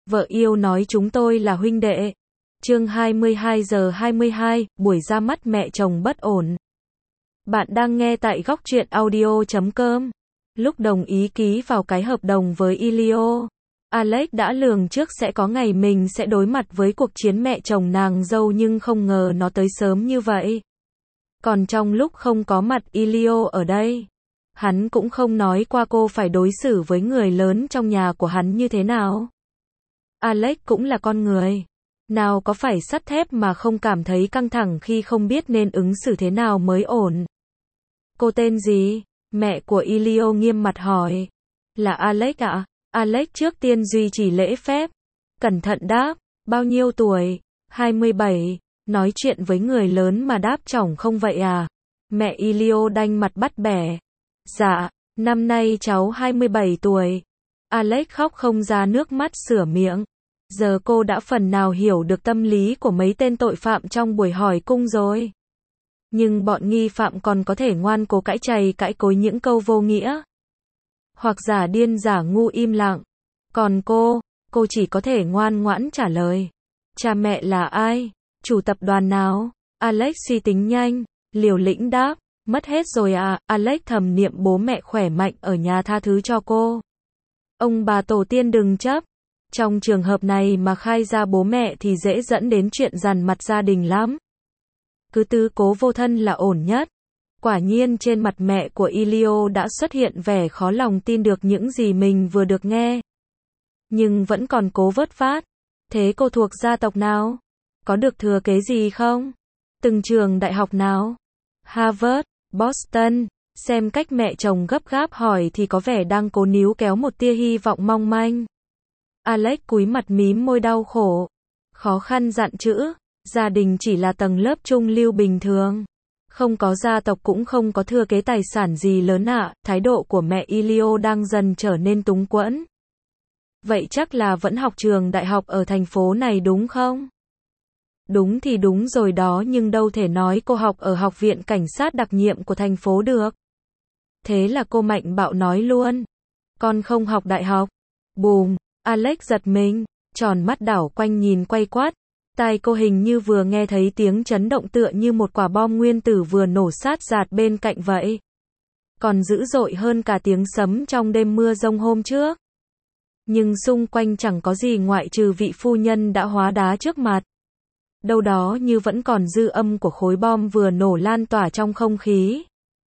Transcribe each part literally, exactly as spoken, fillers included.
Vợ yêu nói chúng tôi là huynh đệ. Chương hai mươi hai giờ hai mươi hai, buổi ra mắt mẹ chồng bất ổn. Bạn đang nghe tại góc truyện audio chấm com. Lúc đồng ý ký vào cái hợp đồng với Elio, Alex đã lường trước sẽ có ngày mình sẽ đối mặt với cuộc chiến mẹ chồng nàng dâu, nhưng không ngờ nó tới sớm như vậy. Còn trong lúc không có mặt Elio ở đây, hắn cũng không nói qua cô phải đối xử với người lớn trong nhà của hắn như thế nào. Alex cũng là con người, nào có phải sắt thép mà không cảm thấy căng thẳng khi không biết nên ứng xử thế nào mới ổn. Cô tên gì? Mẹ của Elio nghiêm mặt hỏi. Là Alex ạ. À? Alex trước tiên duy trì lễ phép, cẩn thận đáp. Bao nhiêu tuổi? hai mươi bảy. Nói chuyện với người lớn mà đáp chỏng không vậy à? Mẹ Elio đanh mặt bắt bẻ. Dạ, năm nay cháu hai mươi bảy tuổi. Alex khóc không ra nước mắt sửa miệng. Giờ cô đã phần nào hiểu được tâm lý của mấy tên tội phạm trong buổi hỏi cung rồi. Nhưng bọn nghi phạm còn có thể ngoan cố cãi chày cãi cối những câu vô nghĩa, hoặc giả điên giả ngu im lặng. Còn cô, cô chỉ có thể ngoan ngoãn trả lời. Cha mẹ là ai? Chủ tập đoàn nào? Alex suy tính nhanh, liều lĩnh đáp. Mất hết rồi à? Alex thầm niệm bố mẹ khỏe mạnh ở nhà tha thứ cho cô. Ông bà tổ tiên đừng chấp. Trong trường hợp này mà khai ra bố mẹ thì dễ dẫn đến chuyện dằn mặt gia đình lắm. Cứ tứ cố vô thân là ổn nhất. Quả nhiên trên mặt mẹ của Elio đã xuất hiện vẻ khó lòng tin được những gì mình vừa được nghe. Nhưng vẫn còn cố vớt vát. Thế cô thuộc gia tộc nào? Có được thừa kế gì không? Từng trường đại học nào? Harvard, Boston. Xem cách mẹ chồng gấp gáp hỏi thì có vẻ đang cố níu kéo một tia hy vọng mong manh. Alex cúi mặt mím môi đau khổ, khó khăn dặn chữ. Gia đình chỉ là tầng lớp trung lưu bình thường, không có gia tộc cũng không có thừa kế tài sản gì lớn ạ. À. Thái độ của mẹ Elio đang dần trở nên túng quẫn. Vậy chắc là vẫn học trường đại học ở thành phố này đúng không? Đúng thì đúng rồi đó, nhưng đâu thể nói cô học ở học viện cảnh sát đặc nhiệm của thành phố được. Thế là cô mạnh bạo nói luôn. Con không học đại học. Bùm, Alex giật mình, tròn mắt đảo quanh nhìn quay quát. Tai cô hình như vừa nghe thấy tiếng chấn động tựa như một quả bom nguyên tử vừa nổ sát rạt bên cạnh vậy. Còn dữ dội hơn cả tiếng sấm trong đêm mưa giông hôm trước. Nhưng xung quanh chẳng có gì ngoại trừ vị phu nhân đã hóa đá trước mặt. Đâu đó như vẫn còn dư âm của khối bom vừa nổ lan tỏa trong không khí.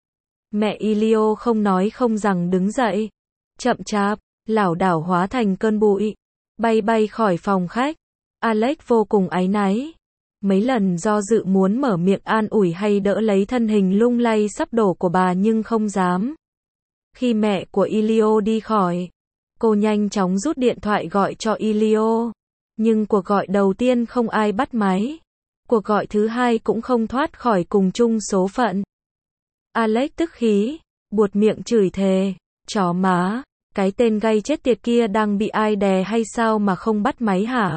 Mẹ Elio không nói không rằng đứng dậy. Chậm chạp, lảo đảo hóa thành cơn bụi. Bay bay khỏi phòng khách. Alex vô cùng áy náy. Mấy lần do dự muốn mở miệng an ủi hay đỡ lấy thân hình lung lay sắp đổ của bà nhưng không dám. Khi mẹ của Elio đi khỏi, cô nhanh chóng rút điện thoại gọi cho Elio. Nhưng cuộc gọi đầu tiên không ai bắt máy. Cuộc gọi thứ hai cũng không thoát khỏi cùng chung số phận. Alex tức khí, buột miệng chửi thề. Chó má, cái tên gay chết tiệt kia đang bị ai đè hay sao mà không bắt máy hả?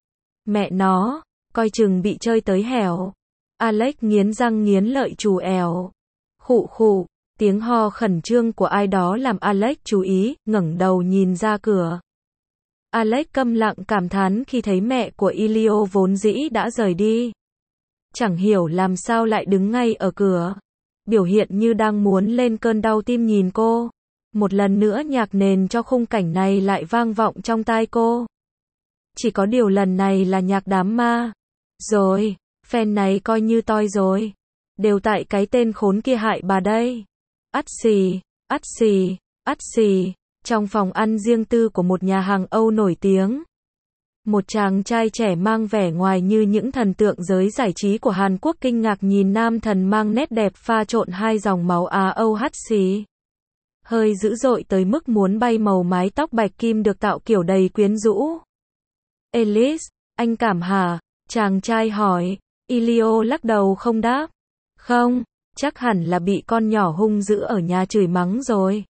Mẹ nó, coi chừng bị chơi tới hẻo. Alex nghiến răng nghiến lợi trù ẻo. Khụ khụ, tiếng ho khẩn trương của ai đó làm Alex chú ý, ngẩng đầu nhìn ra cửa. Alex câm lặng cảm thán khi thấy mẹ của Elio vốn dĩ đã rời đi. Chẳng hiểu làm sao lại đứng ngay ở cửa. Biểu hiện như đang muốn lên cơn đau tim nhìn cô. Một lần nữa nhạc nền cho khung cảnh này lại vang vọng trong tai cô. Chỉ có điều lần này là nhạc đám ma. Rồi, fan này coi như toi rồi. Đều tại cái tên khốn kia hại bà đây. Ắt xì, ắt xì, ắt xì. Trong phòng ăn riêng tư của một nhà hàng Âu nổi tiếng, một chàng trai trẻ mang vẻ ngoài như những thần tượng giới giải trí của Hàn Quốc kinh ngạc nhìn nam thần mang nét đẹp pha trộn hai dòng máu Á Âu hắt xì. Hơi dữ dội tới mức muốn bay màu mái tóc bạch kim được tạo kiểu đầy quyến rũ. Ellis, anh cảm hả? Chàng trai hỏi. Elio lắc đầu không đáp. Không, chắc hẳn là bị con nhỏ hung dữ ở nhà chửi mắng rồi.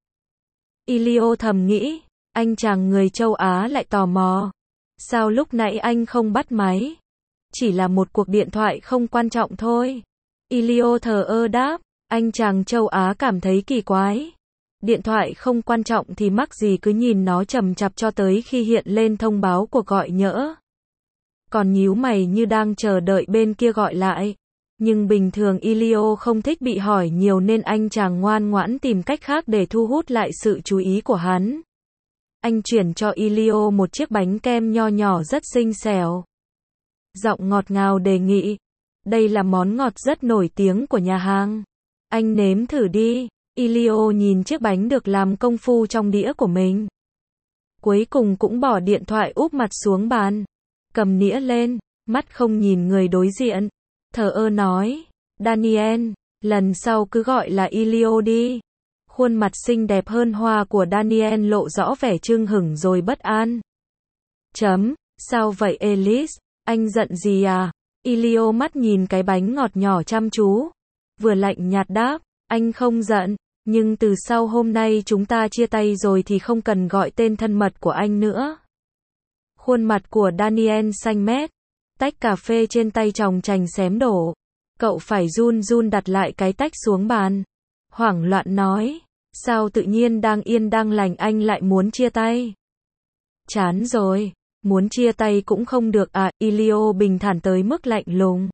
Elio thầm nghĩ, anh chàng người châu Á lại tò mò. Sao lúc nãy anh không bắt máy? Chỉ là một cuộc điện thoại không quan trọng thôi. Elio thờ ơ đáp, anh chàng châu Á cảm thấy kỳ quái. Điện thoại không quan trọng thì mắc gì cứ nhìn nó chằm chằm cho tới khi hiện lên thông báo cuộc gọi nhỡ. Còn nhíu mày như đang chờ đợi bên kia gọi lại. Nhưng bình thường Elio không thích bị hỏi nhiều nên anh chàng ngoan ngoãn tìm cách khác để thu hút lại sự chú ý của hắn. Anh chuyển cho Elio một chiếc bánh kem nho nhỏ rất xinh xẻo. Giọng ngọt ngào đề nghị. Đây là món ngọt rất nổi tiếng của nhà hàng. Anh nếm thử đi. Elio nhìn chiếc bánh được làm công phu trong đĩa của mình. Cuối cùng cũng bỏ điện thoại úp mặt xuống bàn. Cầm nĩa lên, mắt không nhìn người đối diện. Thờ ơ nói. Daniel, lần sau cứ gọi là Elio đi. Khuôn mặt xinh đẹp hơn hoa của Daniel lộ rõ vẻ chưng hửng rồi bất an. Chấm, sao vậy Elise? Anh giận gì à? Elio mắt nhìn cái bánh ngọt nhỏ chăm chú. Vừa lạnh nhạt đáp, anh không giận, nhưng từ sau hôm nay chúng ta chia tay rồi thì không cần gọi tên thân mật của anh nữa. Khuôn mặt của Daniel xanh mét, tách cà phê trên tay tròng trành xém đổ. Cậu phải run run đặt lại cái tách xuống bàn. Hoảng loạn nói, sao tự nhiên đang yên đang lành anh lại muốn chia tay? Chán rồi, muốn chia tay cũng không được à? Elio bình thản tới mức lạnh lùng.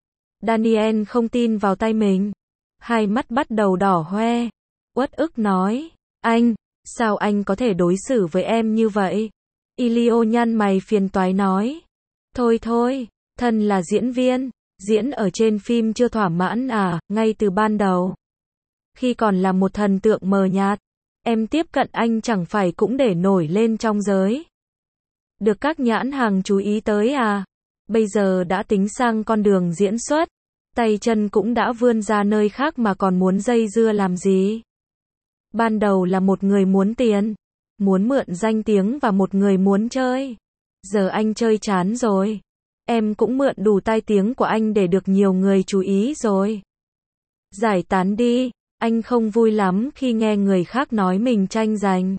Daniel không tin vào tay mình. Hai mắt bắt đầu đỏ hoe. Uất ức nói, anh, sao anh có thể đối xử với em như vậy? Elio nhăn mày phiền toái nói. Thôi thôi, thân là diễn viên, diễn ở trên phim chưa thỏa mãn à, ngay từ ban đầu. Khi còn là một thần tượng mờ nhạt, em tiếp cận anh chẳng phải cũng để nổi lên trong giới. Được các nhãn hàng chú ý tới à? Bây giờ đã tính sang con đường diễn xuất, tay chân cũng đã vươn ra nơi khác mà còn muốn dây dưa làm gì? Ban đầu là một người muốn tiền, muốn mượn danh tiếng và một người muốn chơi. Giờ anh chơi chán rồi. Em cũng mượn đủ tai tiếng của anh để được nhiều người chú ý rồi. Giải tán đi, anh không vui lắm khi nghe người khác nói mình tranh giành.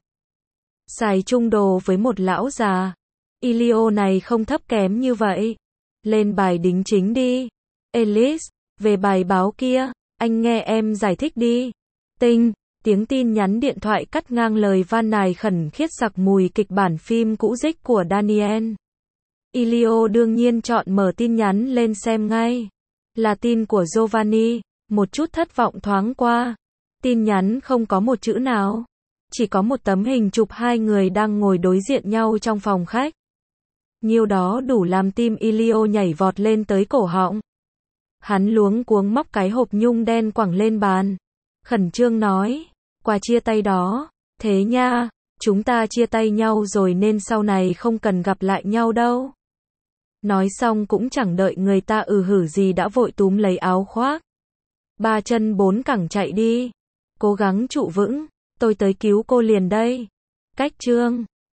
Xài chung đồ với một lão già. Elio này không thấp kém như vậy. Lên bài đính chính đi. Elise, về bài báo kia, anh nghe em giải thích đi. Tinh, tiếng tin nhắn điện thoại cắt ngang lời van nài khẩn khiết sặc mùi kịch bản phim cũ dích của Daniel. Elio đương nhiên chọn mở tin nhắn lên xem ngay. Là tin của Giovanni, một chút thất vọng thoáng qua. Tin nhắn không có một chữ nào. Chỉ có một tấm hình chụp hai người đang ngồi đối diện nhau trong phòng khách. Nhiêu đó đủ làm tim Elio nhảy vọt lên tới cổ họng. Hắn luống cuống móc cái hộp nhung đen quẳng lên bàn. Khẩn trương nói, quà chia tay đó, thế nha, chúng ta chia tay nhau rồi nên sau này không cần gặp lại nhau đâu. Nói xong cũng chẳng đợi người ta ừ hử gì đã vội túm lấy áo khoác. Ba chân bốn cẳng chạy đi. Cố gắng trụ vững, tôi tới cứu cô liền đây. Cách chương